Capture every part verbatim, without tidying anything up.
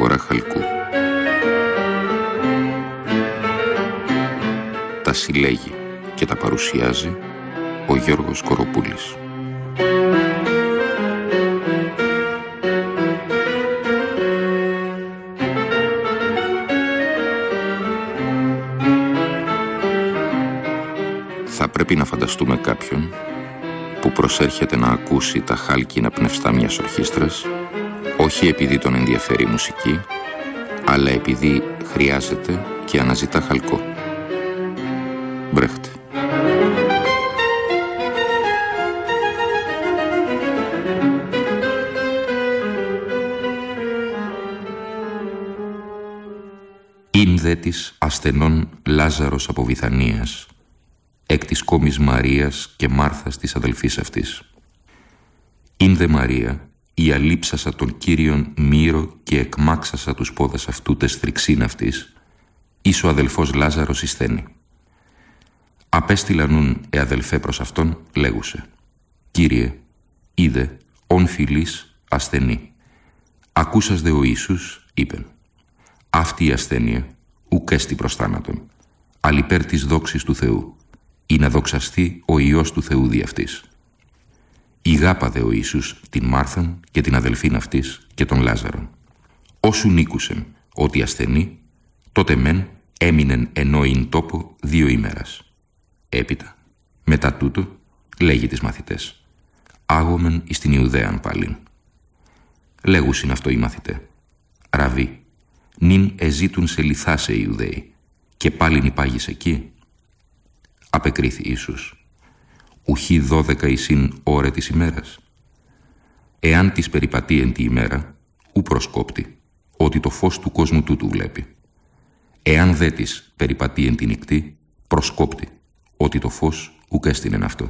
αγορά χαλκού. Τα συλλέγει και τα παρουσιάζει ο Γιώργος Κοροπούλης. Θα πρέπει να φανταστούμε κάποιον που προσέρχεται να ακούσει τα χάλκινα πνευστά μιας ορχήστρας, όχι επειδή τον ενδιαφέρει η μουσική, αλλά επειδή χρειάζεται και αναζητά χαλκό. Μπρέχτε. «Ειν δε της ασθενών Λάζαρος από Βηθανίας, εκ της κόμης Μαρίας και Μάρθας της αδελφής αυτής. Ειν δε Μαρία, η αλείψασα τον Κύριον Μύρο και εκμάξασα τους πόδας αυτού τες θρηξήν αυτής, εις ο αδελφός Λάζαρος εισθένει. Απέστειλανούν ε αδελφέ προς αυτόν, λέγουσε, Κύριε, είδε, ον φιλής ασθενή. Ακούσας δε ο Ιησούς, είπεν, αυτή η ασθένεια ουκ έστι προς θάνατον, αλλά υπέρ της δόξης του Θεού, ή να δοξαστεί ο Υιός του Θεού δι' αυτής. Ηγάπαδε ο Ιησούς την Μάρθαν και την αδελφήν αυτής και τον Λάζαρον. Όσου νίκουσεν ότι ασθενή, τότε μεν έμεινεν ενώ ειν τόπο δύο ημέρας. Έπειτα, μετά τούτο, λέγει τις μαθητές, άγομεν εις την Ιουδαίαν πάλιν. Λέγουσιν αυτό οι μαθητέ, Ραβί, νυν εζήτουν σε λιθάσε οι Ιουδαίοι, και πάλιν υπάγεις εκεί. Απεκρίθη Ιησούς, ουχή δώδεκα εισήν ώρε της ημέρας. Εάν της περιπατεί εν τη ημέρα, ου προσκόπτει, ότι το φως του κόσμου τούτου βλέπει. Εάν δε της περιπατεί εν τη νυκτή, προσκόπτει, ότι το φως ουκ έστεινεν αυτό.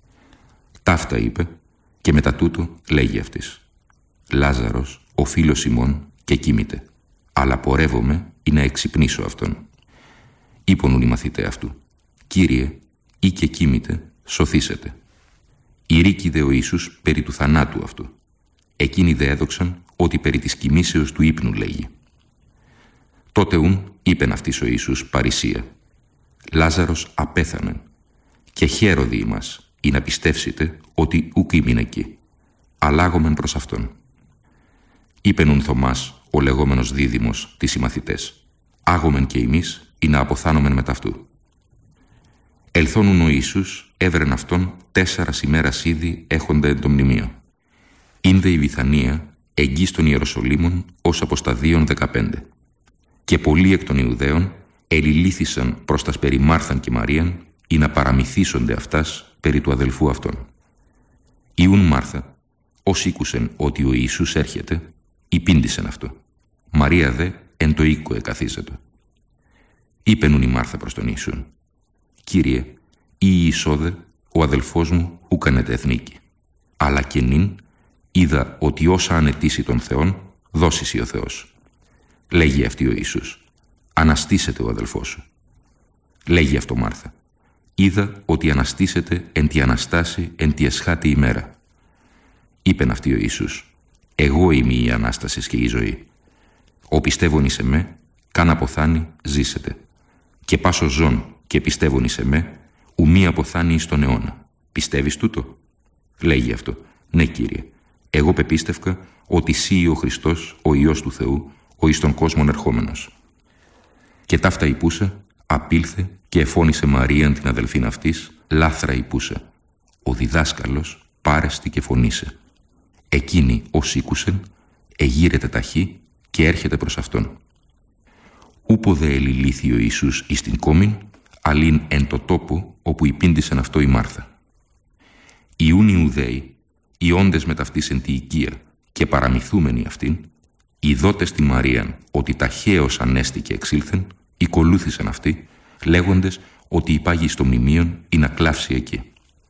Ταύτα είπε, και μετά τούτο λέγει αυτής, Λάζαρος, ο φίλος ημών, και κοιμείται, αλλά πορεύομαι ή να εξυπνήσω αυτόν. Είπονουν οι μαθητέ αυτού, Κύριε, ή και κοιμείται, σωθήσετε. Ηρίκη δε ο Ιησούς περί του θανάτου αυτού. Εκείνοι δε έδοξαν ότι περί της κοιμήσεως του ύπνου λέγει. Τότε ουν είπεν αυτής ο Ιησούς παρησία, Λάζαρος απέθανεν, και χαίροδι ημάς, ή να πιστεύσετε ότι ουκ ήμην εκεί, αλλάγομεν προς αυτόν. Είπεν ουν Θωμάς, ο λεγόμενος δίδυμος, τις οι μαθητές, άγομεν και εμείς, ή να αποθάνομεν μετ' αυτού. Ελθόνουν ο Ιησούς έβρεν αυτόν τέσσερας ημέρας ήδη έχοντα εν το μνημείο. Ήνδε η Βηθανία εγγύς των Ιεροσολύμων ως αποσταδίων δεκαπέντε. Και πολλοί εκ των Ιουδαίων ελιλήθησαν προς τας περί Μάρθαν και Μαρίαν ή να παραμυθίσονται αυτάς περί του αδελφού αυτών. Ιούν Μάρθα, ως ήκουσεν ότι ο Ιησούς έρχεται, υπήντησεν αυτό. Μαρία δε εν το οίκο εκαθίζεται. Είπενουν η Μάρθα προς τον Ιησούν, Κύριε, ή Ιησόδε, ο αδελφός μου ούκανεται εθνίκη. Αλλά και νυν είδα ότι όσα ανετήσει τον Θεόν, δώσεις ο Θεός. Λέγει αυτή ο Ιησούς, αναστήσεται ο αδελφός σου. Λέγει αυτό Μάρθα, είδα ότι αναστήσεται εν τη Αναστάση εν τη εσχάτη ημέρα. Είπεν αυτή ο Ιησούς, εγώ είμαι η Ανάσταση και η ζωή. Ο πιστεύων εις εμέ, καν αποθάνει, ζήσετε. Και πάσο ζών και πιστεύων εις εμέ, ου μη αποθάνει εις τον αιώνα. Πιστεύεις τούτο? Λέγει αυτό, ναι Κύριε, εγώ πεπίστευκα ότι σύ ο Χριστός, ο Υιός του Θεού, ο εις τον κόσμον ερχόμενος. Και ταύτα υπούσα, απήλθε και εφώνησε Μαρίαν την αδελφήν αυτής, λάθρα υπούσα. Ο διδάσκαλος πάρεστη και φωνήσε. Εκείνη ως ήκουσεν, εγείρεται ταχύ και έρχεται προς αυτόν. Ούποδε ελιλήθη ο Ιησούς εις την κόμην, αλλήν εν το τόπο όπου υπήντησεν αυτό η Μάρθα. Ιούν Ιουδαίοι, οι όντες μεταυτής εν τη οικία και παραμυθούμενοι αυτήν, ειδότες την Μαρίαν ότι ταχαίως ανέστη και εξήλθεν, οικολούθησαν αυτοί, λέγοντες ότι υπάγει στο μνημείον ή να κλάψει εκεί.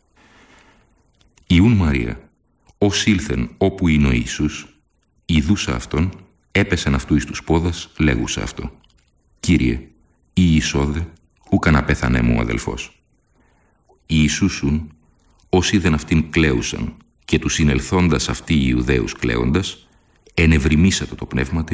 Ιούν Μαρία, ως ήλθεν όπου είναι ο Ιησούς, ειδούσα αυτόν, έπεσεν αυτού εις τους πόδας, λέγουσα αυτό. Κύριε, ή Ιησόδε, ούκαν απέθανε μου ο αδελφός. Οι Ιησούσουν, ως είδεν αυτήν κλαίουσαν και τους συνελθόντας αυτοί οι Ιουδαίους κλαίοντας, ενευρημίσατο το πνεύματι και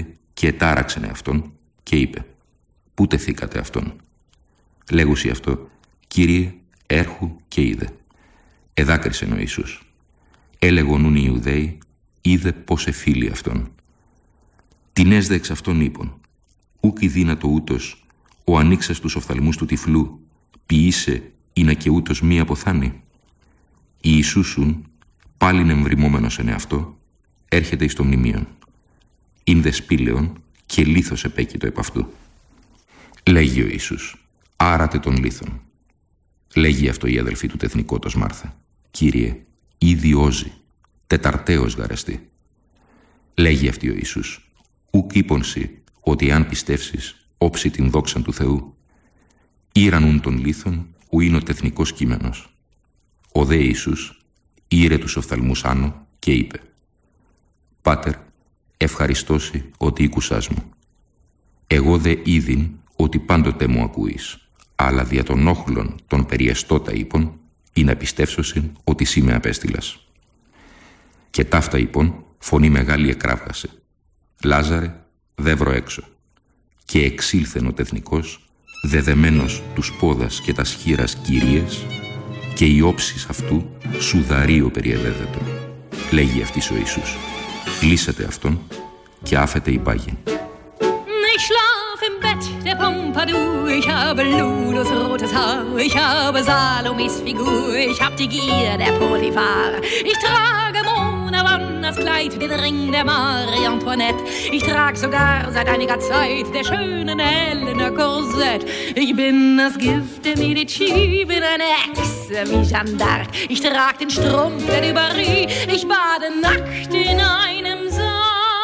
και ετάραξενε αυτόν και είπε «Πού τεθήκατε αυτόν?» Λέγουσι αυτό «Κύριε, έρχου και είδε». Εδάκρισεν ο Ιησούς. Έλεγονούν οι Ιουδαίοι, είδε πως εφίλει αυτόν. Τινές δε εξ αυτόν είπων, ούκ η δύνατο ούτως, ο ανοίξας τους οφθαλμούς του τυφλού, ποιήσε ή να και ούτως μη αποθάνει. Η Ιησούσουν, πάλιν εμβριμόμενος εν εαυτό, έρχεται εις το μνημείον. Ειν δε σπήλαιον και λίθος επέκειτο επ' αυτού. Λέγει ο Ιησούς, άρατε τον λίθον. Λέγει αυτό η αδελφή του τεθνικότος Μάρθα. Κύριε, ήδη όζει, τεταρτέως γαρεστή. Λέγει αυτή ο Ιησούς, ουκ είπονσι ότι αν πιστεύσεις όψει την δόξαν του Θεού, ήρανουν τον λίθον ου είναι ο τεθνικός κείμενος. Ο δε Ιησούς ήρε τους οφθαλμούς άνω και είπε «Πάτερ, ευχαριστώσει ότι ήκουσάς μου. Εγώ δε είδην ότι πάντοτε μου ακούεις, αλλά δια των όχλων των περιεστώτα είπων, ή να πιστεύσωσιν ότι σύ με απέστειλας». Και ταύτα είπων φωνή μεγάλη εκράβγασε. «Λάζαρε, δεύρο έξω». Και εξήλθεν ο τεθνικός, δεδεμένος τους πόδας και τας χείρας Κυρίες, και η όψης αυτού σουδαρίο περιεδέδετο. Λέγει αυτής ο Ιησούς, λύσετε αυτόν και άφετε υπάγειν. Ich schlaf im Bett der Pompadour, ich habe Ludos rotes Haar, ich habe Salomis Figur, ich hab die Gier der Potiphar. Ich trage Mona Wannas Kleid, den Ring der Marie Antoinette. Ich trag sogar seit einiger Zeit der schönen Helena Korsett. Ich bin das Gift der Medici, bin eine Hexe wie Jeanne d'Arc. Ich trag den Strumpf der Dubarry, ich bade nackt in einem Sarg.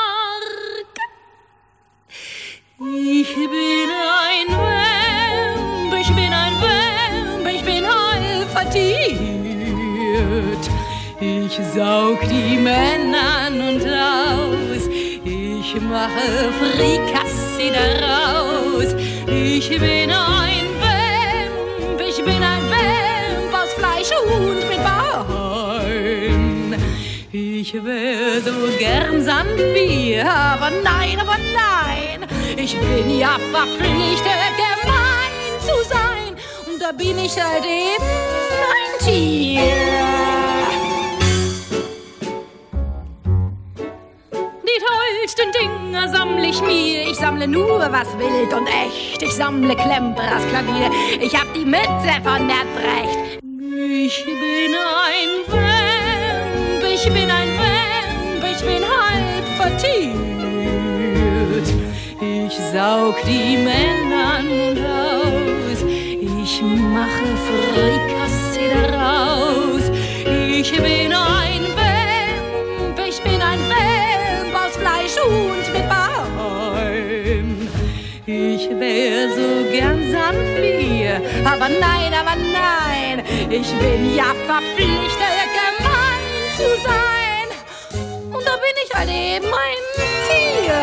Ich bin ein Vamp, ich bin ein Vamp, ich bin halb vertiert. Ich saug die Männer an und aus, ich mache Frikassee daraus. Ich bin ein Vamp, ich bin ein Vamp aus Fleisch und mit Bein. Ich wär so gern Sandbier, aber nein, aber nein. Ich bin ja verpflichtet, gemein zu sein. Und da bin ich halt eben ein Tier. Die tollsten Dinger sammle ich mir. Ich sammle nur was wild und echt. Ich sammle Klemperers Klavier. Ich hab die Mütze von der Brecht. Ich bin ein Vamp, ich bin ein Vamp, ich bin halb vertiert. Ich saug die Männer an und aus, ich mache Frikassee daraus. Ich bin ein Vamp, ich bin ein Vamp aus Fleisch und mit Bein. Ich wär so gern Sandflieh, aber nein, aber nein, ich bin ja verpflichtet, gemein zu sein. Und da bin ich halt eben ein Tier.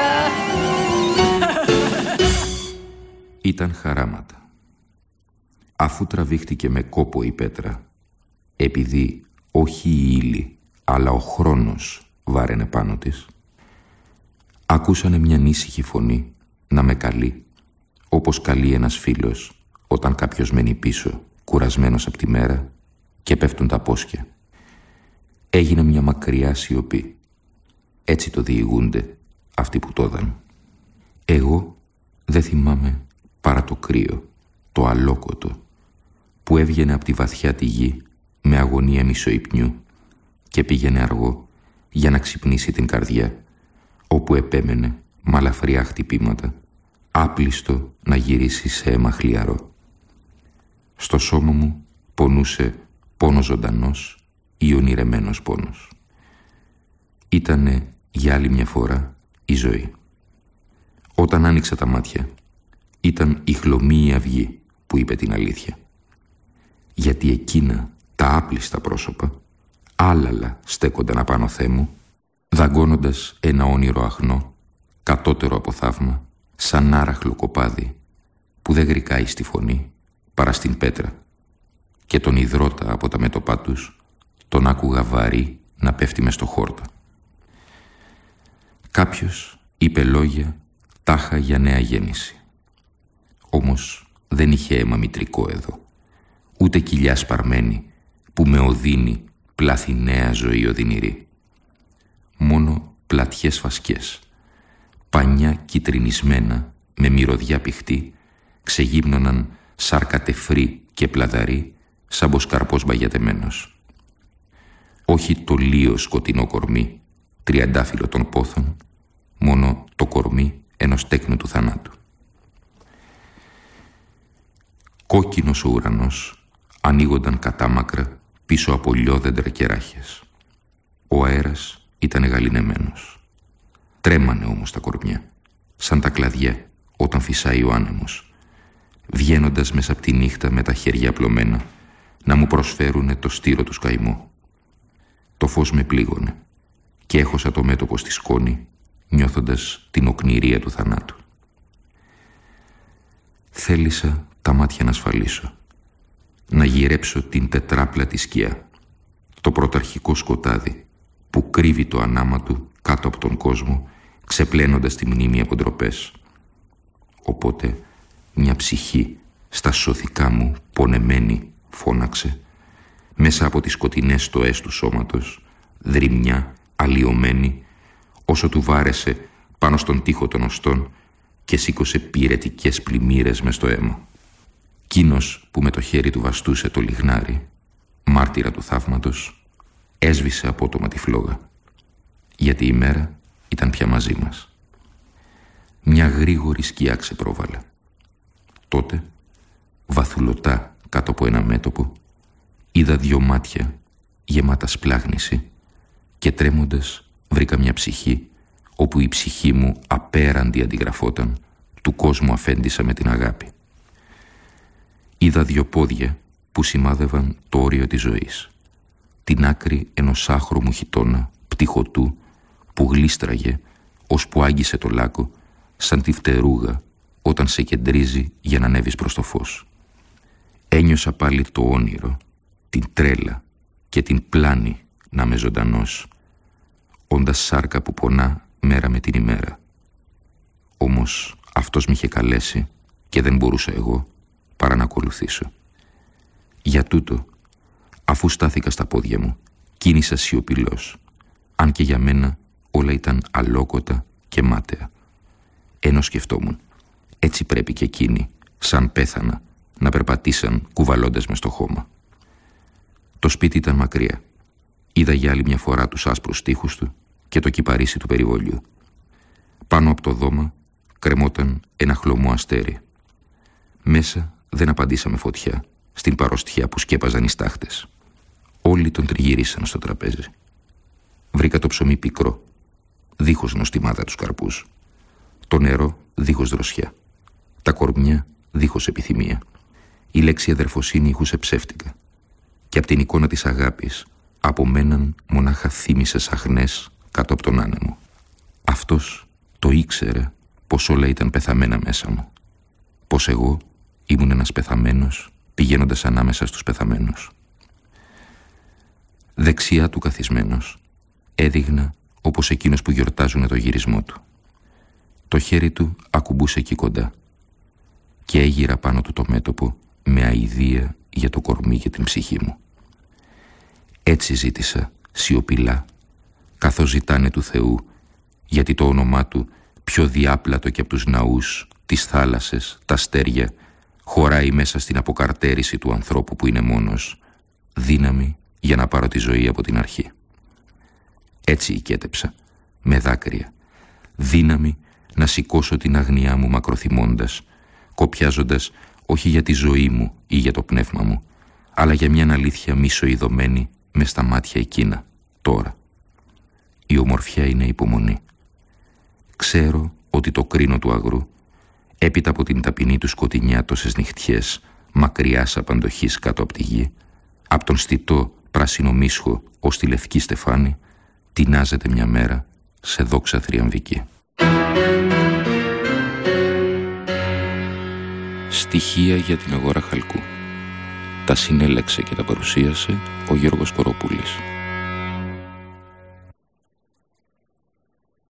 Ήταν χαράματα. Αφού τραβήχτηκε με κόπο η πέτρα, επειδή όχι η ύλη, αλλά ο χρόνος βάραινε πάνω της, ακούσανε μια ήσυχη φωνή να με καλεί, όπως καλεί ένας φίλος όταν κάποιος μένει πίσω, κουρασμένος από τη μέρα και πέφτουν τα πόσκια. Έγινε μια μακριά σιωπή. Έτσι το διηγούνται αυτοί που το είδαν. Εγώ δεν θυμάμαι παρά το κρύο, το αλόκοτο, που έβγαινε από τη βαθιά τη γη με αγωνία μισοϊπνιού και πήγαινε αργό για να ξυπνήσει την καρδιά, όπου επέμενε με αλαφριά χτυπήματα, άπλιστο να γυρίσει σε αίμα χλιαρό. Στο σώμα μου πονούσε πόνος ζωντανός ή ονειρεμένος πόνος. Ήτανε για άλλη μια φορά η ζωή. Όταν άνοιξα τα μάτια, ήταν η χλωμή η αυγή που είπε την αλήθεια. Γιατί εκείνα τα άπλιστα πρόσωπα άλαλα στέκονταν απάνω θέμου, δαγκώνοντας ένα όνειρο αχνό, κατώτερο από θαύμα, σαν άραχλο κοπάδι που δεν γρικάει στη φωνή παρά στην πέτρα, και τον υδρότα από τα μέτωπά τους τον άκουγα βαρύ να πέφτει μες στο χόρτα. Κάποιος είπε λόγια τάχα για νέα γέννηση. Όμως δεν είχε αίμα μητρικό εδώ, ούτε κοιλιά σπαρμένη που με οδύνει πλάθει νέα ζωή οδυνηρή. Μόνο πλατιές φασκές, πανιά κυτρινισμένα με μυρωδιά πηχτή, ξεγύμνωναν σαρκατεφρή και πλαδαρή σαν μποσκαρπός μπαγιατεμένος. Όχι το λίο σκοτεινό κορμί, τριαντάφυλλο των πόθων, μόνο το κορμί ενός τέκνου του θανάτου. Κόκκινος ο ουρανός ανοίγονταν κατάμακρα πίσω από λιόδεντρα και ράχες. Ο αέρας ήταν γαληνεμένος. Τρέμανε όμως τα κορμιά, σαν τα κλαδιά όταν φυσάει ο άνεμος, βγαίνοντας μέσα από τη νύχτα με τα χέρια απλωμένα να μου προσφέρουνε το στήρο του καημό. Το φως με πλήγωνε και έχωσα το μέτωπο στη σκόνη, νιώθοντας την οκνηρία του θανάτου. Θέλησα τα μάτια να ασφαλίσω, να γυρέψω την τετράπλατη σκιά, το πρωταρχικό σκοτάδι που κρύβει το ανάμα του κάτω από τον κόσμο, ξεπλένοντας τη μνήμη από ντροπές. Οπότε μια ψυχή στα σωθικά μου πονεμένη φώναξε, μέσα από τις σκοτεινές στοές του σώματος, δρυμιά, αλλοιωμένη, όσο του βάρεσε πάνω στον τοίχο των οστών και σήκωσε πυρετικές πλημμύρες μες στο αίμα. Κείνος που με το χέρι του βαστούσε το λιγνάρι, μάρτυρα του θαύματος, έσβησε απότομα τη φλόγα, γιατί η μέρα ήταν πια μαζί μας. Μια γρήγορη σκιά ξεπρόβαλε. Τότε, βαθουλωτά κάτω από ένα μέτωπο, είδα δυο μάτια γεμάτα σπλάγνηση και τρέμοντας βρήκα μια ψυχή όπου η ψυχή μου απέραντη αντιγραφόταν του κόσμου αφέντισα με την αγάπη. Είδα δυο πόδια που σημάδευαν το όριο της ζωής, την άκρη ενός άχρωμου χιτώνα πτυχωτού που γλίστραγε ώσπου άγγισε το λάκκο σαν τη φτερούγα όταν σε κεντρίζει για να ανέβεις προς το φως. Ένιωσα πάλι το όνειρο, την τρέλα και την πλάνη να είμαι ζωντανός, όντας σάρκα που πονά μέρα με την ημέρα. Όμως αυτός μ' είχε καλέσει και δεν μπορούσα εγώ παρά να ακολουθήσω. Για τούτο, αφού στάθηκα στα πόδια μου, κίνησα σιωπηλός, αν και για μένα όλα ήταν αλόκοτα και μάταια. Ενώ σκεφτόμουν, έτσι πρέπει και εκείνοι, σαν πέθανα, να περπατήσαν κουβαλώντας μες στο χώμα. Το σπίτι ήταν μακριά. Είδα για άλλη μια φορά τους άσπρους τοίχους του και το κυπαρίσι του περιβολιού. Πάνω από το δώμα κρεμόταν ένα χλωμό αστέρι. Μέσα δεν απαντήσαμε φωτιά στην παροστιά που σκέπαζαν οι στάχτες. Όλοι τον τριγυρίσαν στο τραπέζι. Βρήκα το ψωμί πικρό, δίχως νοστιμάδα τους καρπούς. Το νερό δίχως δροσιά. Τα κορμιά δίχως επιθυμία. Η λέξη αδερφοσύνη ηχούσε ψεύτικα. Και από την εικόνα της αγάπης απομέναν μονάχα θύμησες αχνές κάτω από τον άνεμο. Αυτός το ήξερε πως όλα ήταν πεθαμένα μέσα μου. Πως εγώ ήμουν ένας πεθαμένος πηγαίνοντας ανάμεσα στους πεθαμένους. Δεξιά του καθισμένος έδειγνα όπως εκείνος που γιορτάζουνε το γυρισμό του. Το χέρι του ακουμπούσε εκεί κοντά και έγειρα πάνω του το μέτωπο με αηδία για το κορμί και την ψυχή μου. Έτσι ζήτησα σιωπηλά, καθώς ζητάνε του Θεού, γιατί το όνομά του πιο διάπλατο και από τους ναούς, τις θάλασσες, τα αστέρια, χωράει μέσα στην αποκαρτέρηση του ανθρώπου που είναι μόνος, δύναμη για να πάρω τη ζωή από την αρχή. Έτσι οικέτεψα, με δάκρυα, δύναμη να σηκώσω την αγνιά μου μακροθυμώντας, κοπιάζοντας όχι για τη ζωή μου ή για το πνεύμα μου, αλλά για μια αλήθεια μισοειδωμένη μες στα μάτια εκείνα, τώρα. Η ομορφιά είναι υπομονή. Ξέρω ότι το κρίνο του αγρού, έπειτα από την ταπεινή του σκοτεινιά τόσες νυχτιές, μακριάς απαντοχής κάτω από τη γη, από τον στιτό πράσινο μίσχο ως τη λευκή στεφάνη, τεινάζεται μια μέρα σε δόξα θριαμβική. Στοιχεία για την αγορά χαλκού. Τα συνέλεξε και τα παρουσίασε ο Γιώργος Κοροπούλης.